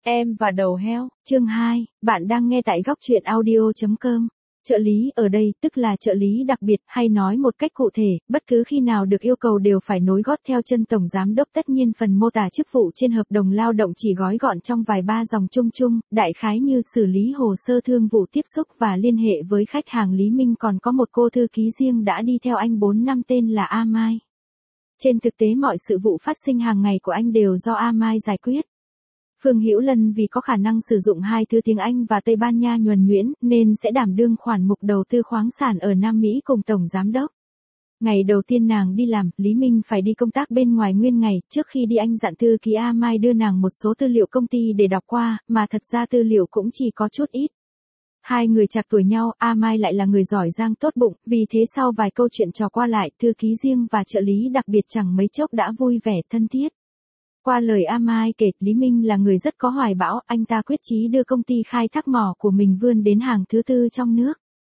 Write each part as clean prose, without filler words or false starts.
Em và đầu heo, chương 2, bạn đang nghe tại góc truyện audio.com. Trợ lý ở đây tức là trợ lý đặc biệt, hay nói một cách cụ thể, bất cứ khi nào được yêu cầu đều phải nối gót theo chân tổng giám đốc. Tất nhiên phần mô tả chức vụ trên hợp đồng lao động chỉ gói gọn trong vài ba dòng chung chung, đại khái như xử lý hồ sơ thương vụ, tiếp xúc và liên hệ với khách hàng. Lý Minh còn có một cô thư ký riêng đã đi theo anh 4 năm tên là A Mai. Trên thực tế mọi sự vụ phát sinh hàng ngày của anh đều do A Mai giải quyết. Phương Hữu Lân vì có khả năng sử dụng hai thứ tiếng Anh và Tây Ban Nha nhuần nhuyễn nên sẽ đảm đương khoản mục đầu tư khoáng sản ở Nam Mỹ cùng tổng giám đốc. Ngày đầu tiên nàng đi làm, Lý Minh phải đi công tác bên ngoài nguyên ngày. Trước khi đi anh dặn thư ký A Mai đưa nàng một số tư liệu công ty để đọc qua, mà thật ra tư liệu cũng chỉ có chút ít. Hai người chạc tuổi nhau, A Mai lại là người giỏi giang tốt bụng, vì thế sau vài câu chuyện trò qua lại, thư ký riêng và trợ lý đặc biệt chẳng mấy chốc đã vui vẻ thân thiết. Qua lời A Mai kể, Lý Minh là người rất có hoài bão, anh ta quyết chí đưa công ty khai thác mỏ của mình vươn đến hàng thứ tư trong nước.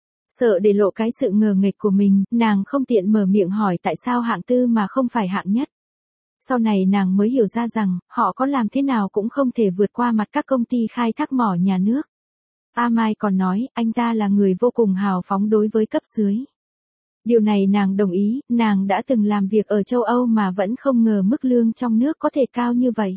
Sợ để lộ cái sự ngờ nghệch của mình, nàng không tiện mở miệng hỏi tại sao hạng tư mà không phải hạng nhất. Sau này nàng mới hiểu ra rằng, họ có làm thế nào cũng không thể vượt qua mặt các công ty khai thác mỏ nhà nước. A Mai còn nói, anh ta là người vô cùng hào phóng đối với cấp dưới. Điều này nàng đồng ý, nàng đã từng làm việc ở châu Âu mà vẫn không ngờ mức lương trong nước có thể cao như vậy.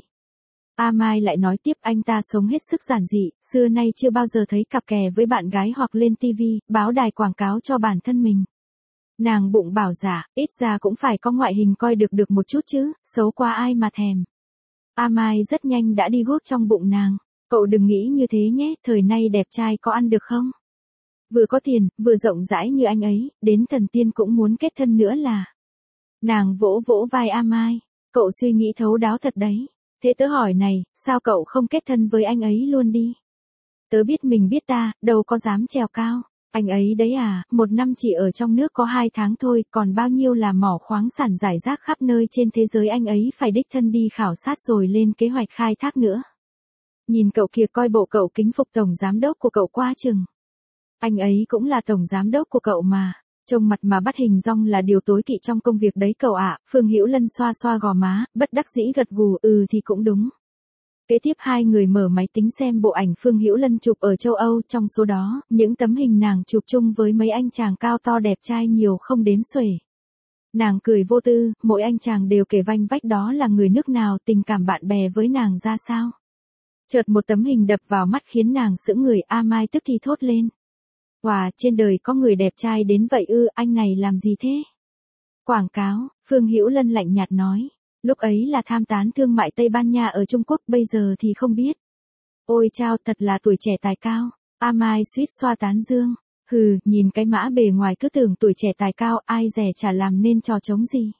A Mai lại nói tiếp, anh ta sống hết sức giản dị, xưa nay chưa bao giờ thấy cặp kè với bạn gái hoặc lên TV, báo đài quảng cáo cho bản thân mình. Nàng bụng bảo dạ, ít ra cũng phải có ngoại hình coi được một chút chứ, xấu quá ai mà thèm. A Mai rất nhanh đã đi guốc trong bụng nàng, cậu đừng nghĩ như thế nhé, thời nay đẹp trai có ăn được không? Vừa có tiền, vừa rộng rãi như anh ấy, đến thần tiên cũng muốn kết thân nữa là. Nàng vỗ vỗ vai A Mai, cậu suy nghĩ thấu đáo thật đấy. Thế tớ hỏi này, sao cậu không kết thân với anh ấy luôn đi? Tớ biết mình biết ta, đâu có dám trèo cao. Anh ấy đấy à, một năm chỉ ở trong nước có 2 tháng thôi, còn bao nhiêu là mỏ khoáng sản rải rác khắp nơi trên thế giới, anh ấy phải đích thân đi khảo sát rồi lên kế hoạch khai thác nữa. Nhìn cậu kìa, coi bộ cậu kính phục tổng giám đốc của cậu quá chừng. Anh ấy cũng là tổng giám đốc của cậu mà. Trông mặt mà bắt hình dong là điều tối kỵ trong công việc đấy cậu ạ. Phương Hữu Lân xoa xoa gò má, bất đắc dĩ gật gù, thì cũng đúng. Kế tiếp hai người mở máy tính xem bộ ảnh Phương Hữu Lân chụp ở châu Âu, trong số đó, những tấm hình nàng chụp chung với mấy anh chàng cao to đẹp trai nhiều không đếm xuể. Nàng cười vô tư, mỗi anh chàng đều kể vanh vách đó là người nước nào, tình cảm bạn bè với nàng ra sao. Chợt một tấm hình đập vào mắt khiến nàng sững người. A Mai tức thì thốt lên. Wow, trên đời có người đẹp trai đến vậy ư, anh này làm gì thế? Quảng cáo, Phương Hữu Lân lạnh nhạt nói. Lúc ấy là tham tán thương mại Tây Ban Nha ở Trung Quốc, bây giờ thì không biết. Ôi chao, thật là tuổi trẻ tài cao. A Mai suýt xoa tán dương. Hừ, nhìn cái mã bề ngoài cứ tưởng tuổi trẻ tài cao, ai dè chả làm nên trò trống gì.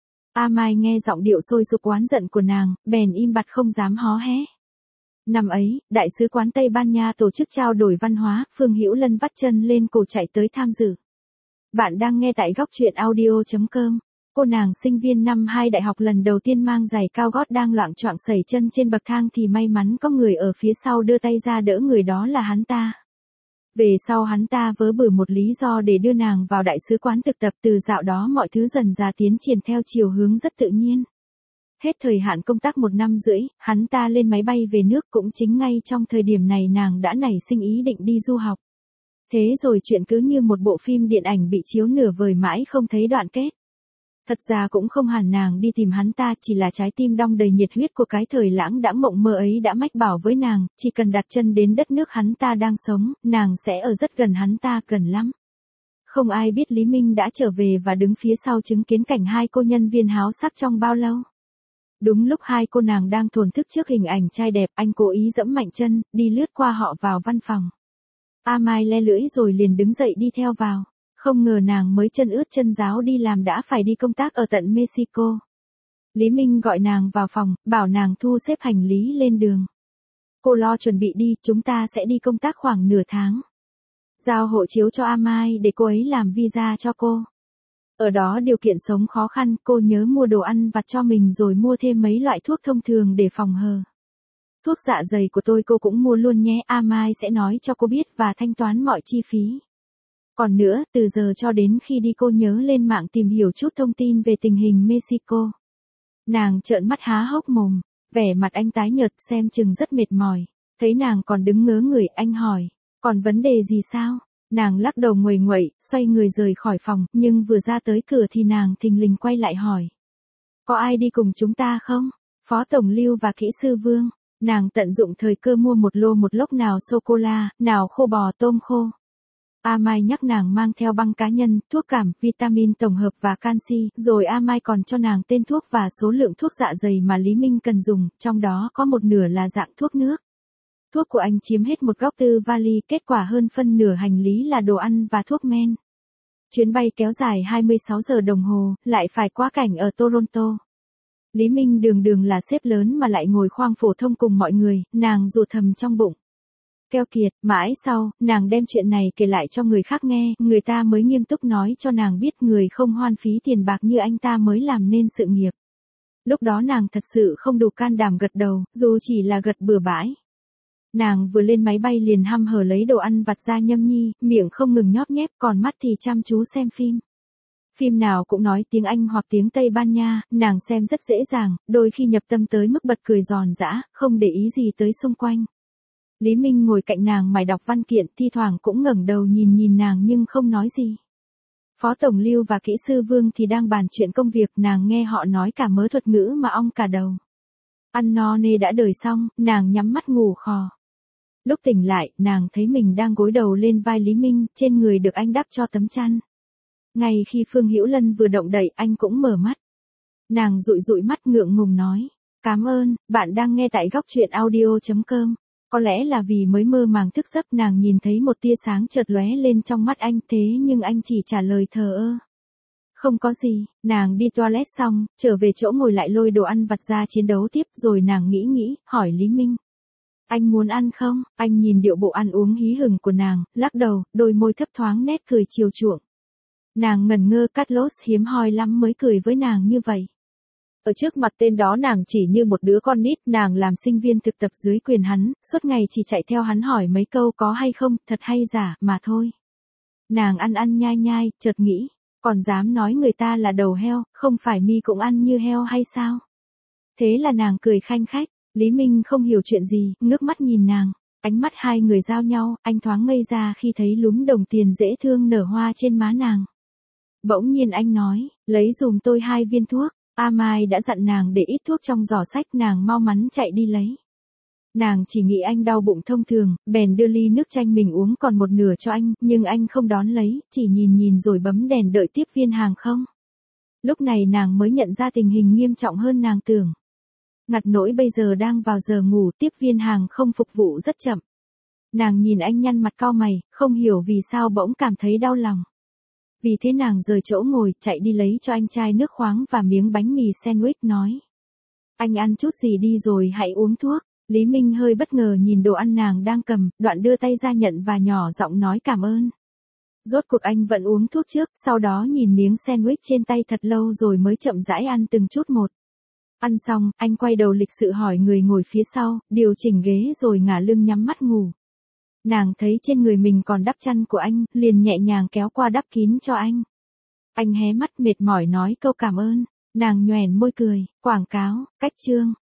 A Mai nghe giọng điệu sôi sục oán giận của nàng, bèn im bặt không dám hó hé. Năm ấy, Đại sứ quán Tây Ban Nha tổ chức trao đổi văn hóa, Phương Hữu Lân vắt chân lên cổ chạy tới tham dự. Bạn đang nghe tại góc truyện audio.com. Cô nàng sinh viên năm 2 đại học lần đầu tiên mang giày cao gót đang loạng choạng sẩy chân trên bậc thang thì may mắn có người ở phía sau đưa tay ra đỡ, người đó là hắn ta. Về sau hắn ta vớ bử một lý do để đưa nàng vào đại sứ quán thực tập, từ dạo đó mọi thứ dần dà tiến triển theo chiều hướng rất tự nhiên. Hết thời hạn công tác 1 năm rưỡi, hắn ta lên máy bay về nước, cũng chính ngay trong thời điểm này nàng đã nảy sinh ý định đi du học. Thế rồi chuyện cứ như một bộ phim điện ảnh bị chiếu nửa vời mãi không thấy đoạn kết. Thật ra cũng không hẳn nàng đi tìm hắn ta, chỉ là trái tim đong đầy nhiệt huyết của cái thời lãng đãng mộng mơ ấy đã mách bảo với nàng, chỉ cần đặt chân đến đất nước hắn ta đang sống, nàng sẽ ở rất gần hắn ta, gần lắm. Không ai biết Lý Minh đã trở về và đứng phía sau chứng kiến cảnh hai cô nhân viên háo sắc trong bao lâu. Đúng lúc hai cô nàng đang thổn thức trước hình ảnh trai đẹp, anh cố ý giẫm mạnh chân, đi lướt qua họ vào văn phòng. A Mai le lưỡi rồi liền đứng dậy đi theo vào. Không ngờ nàng mới chân ướt chân ráo đi làm đã phải đi công tác ở tận Mexico. Lý Minh gọi nàng vào phòng, bảo nàng thu xếp hành lý lên đường. Cô lo chuẩn bị đi, chúng ta sẽ đi công tác khoảng nửa tháng. Giao hộ chiếu cho A Mai để cô ấy làm visa cho cô. Ở đó điều kiện sống khó khăn, cô nhớ mua đồ ăn vặt cho mình rồi mua thêm mấy loại thuốc thông thường để phòng hờ. Thuốc dạ dày của tôi cô cũng mua luôn nhé, A Mai sẽ nói cho cô biết và thanh toán mọi chi phí. Còn nữa, từ giờ cho đến khi đi cô nhớ lên mạng tìm hiểu chút thông tin về tình hình Mexico. Nàng trợn mắt há hốc mồm, Vẻ mặt anh tái nhợt xem chừng rất mệt mỏi. Thấy nàng còn đứng ngớ người, anh hỏi, còn vấn đề gì sao? Nàng lắc đầu nguầy nguậy, xoay người rời khỏi phòng, nhưng vừa ra tới cửa thì nàng thình lình quay lại hỏi. Có ai đi cùng chúng ta không? Phó Tổng Lưu và kỹ sư Vương. Nàng tận dụng thời cơ mua một lốc nào sô-cô-la, nào khô bò tôm khô. A Mai nhắc nàng mang theo băng cá nhân, thuốc cảm, vitamin tổng hợp và canxi, rồi A Mai còn cho nàng tên thuốc và số lượng thuốc dạ dày mà Lý Minh cần dùng, trong đó có một nửa là dạng thuốc nước. Thuốc của anh chiếm hết một góc tư vali, kết quả hơn phân nửa hành lý là đồ ăn và thuốc men. Chuyến bay kéo dài 26 giờ đồng hồ, lại phải quá cảnh ở Toronto. Lý Minh đường là sếp lớn mà lại ngồi khoang phổ thông cùng mọi người, nàng rủa thầm trong bụng. Keo kiệt, mãi sau, nàng đem chuyện này kể lại cho người khác nghe, người ta mới nghiêm túc nói cho nàng biết người không hoan phí tiền bạc như anh ta mới làm nên sự nghiệp. Lúc đó nàng thật sự không đủ can đảm gật đầu, dù chỉ là gật bừa bãi. Nàng vừa lên máy bay liền hăm hở lấy đồ ăn vặt ra nhâm nhi, miệng không ngừng nhóp nhép, còn mắt thì chăm chú xem phim. Phim nào cũng nói tiếng Anh hoặc tiếng Tây Ban Nha, nàng xem rất dễ dàng, đôi khi nhập tâm tới mức bật cười giòn giã, không để ý gì tới xung quanh. Lý Minh ngồi cạnh nàng mải đọc văn kiện, thi thoảng cũng ngẩng đầu nhìn nàng nhưng không nói gì. Phó Tổng Lưu và kỹ sư Vương thì đang bàn chuyện công việc, nàng nghe họ nói cả mớ thuật ngữ mà ong cả đầu. Ăn no nê đã đời xong, nàng nhắm mắt ngủ khò. Lúc tỉnh lại, nàng thấy mình đang gối đầu lên vai Lý Minh, trên người được anh đắp cho tấm chăn. Ngay khi Phương Hữu Lân vừa động đậy, anh cũng mở mắt. Nàng dụi mắt ngượng ngùng nói, cảm ơn, bạn đang nghe tại góc truyện audio.com. Có lẽ là vì mới mơ màng thức giấc, nàng nhìn thấy một tia sáng chợt lóe lên trong mắt anh, thế nhưng anh chỉ trả lời thờ ơ. Không có gì, nàng đi toilet xong, trở về chỗ ngồi lại lôi đồ ăn vặt ra chiến đấu tiếp, rồi nàng nghĩ, hỏi Lý Minh. Anh muốn ăn không? Anh nhìn điệu bộ ăn uống hí hửng của nàng, lắc đầu, đôi môi thấp thoáng nét cười chiều chuộng. Nàng ngẩn ngơ, Carlos hiếm hoi lắm mới cười với nàng như vậy. Ở trước mặt tên đó nàng chỉ như một đứa con nít, nàng làm sinh viên thực tập dưới quyền hắn, suốt ngày chỉ chạy theo hắn hỏi mấy câu có hay không, thật hay giả, mà thôi. Nàng ăn nhai, chợt nghĩ, còn dám nói người ta là đầu heo, không phải mi cũng ăn như heo hay sao? Thế là nàng cười khanh khách, Lý Minh không hiểu chuyện gì, ngước mắt nhìn nàng, ánh mắt hai người giao nhau, anh thoáng ngây ra khi thấy lúm đồng tiền dễ thương nở hoa trên má nàng. Bỗng nhiên anh nói, lấy dùm tôi 2 viên thuốc. A Mai đã dặn nàng để ít thuốc trong giỏ sách, nàng mau mắn chạy đi lấy. Nàng chỉ nghĩ anh đau bụng thông thường, bèn đưa ly nước chanh mình uống còn một nửa cho anh, nhưng anh không đón lấy, chỉ nhìn rồi bấm đèn đợi tiếp viên hàng không. Lúc này nàng mới nhận ra tình hình nghiêm trọng hơn nàng tưởng. Ngặt nỗi bây giờ đang vào giờ ngủ, tiếp viên hàng không phục vụ rất chậm. Nàng nhìn anh nhăn mặt cau mày, không hiểu vì sao bỗng cảm thấy đau lòng. Vì thế nàng rời chỗ ngồi, chạy đi lấy cho anh chai nước khoáng và miếng bánh mì sandwich, nói. Anh ăn chút gì đi rồi hãy uống thuốc. Lý Minh hơi bất ngờ nhìn đồ ăn nàng đang cầm, đoạn đưa tay ra nhận và nhỏ giọng nói cảm ơn. Rốt cuộc anh vẫn uống thuốc trước, sau đó nhìn miếng sandwich trên tay thật lâu rồi mới chậm rãi ăn từng chút một. Ăn xong, anh quay đầu lịch sự hỏi người ngồi phía sau, điều chỉnh ghế rồi ngả lưng nhắm mắt ngủ. Nàng thấy trên người mình còn đắp chăn của anh, liền nhẹ nhàng kéo qua đắp kín cho anh. Anh hé mắt mệt mỏi nói câu cảm ơn, nàng nhoẻn môi cười, quảng cáo, cách chương.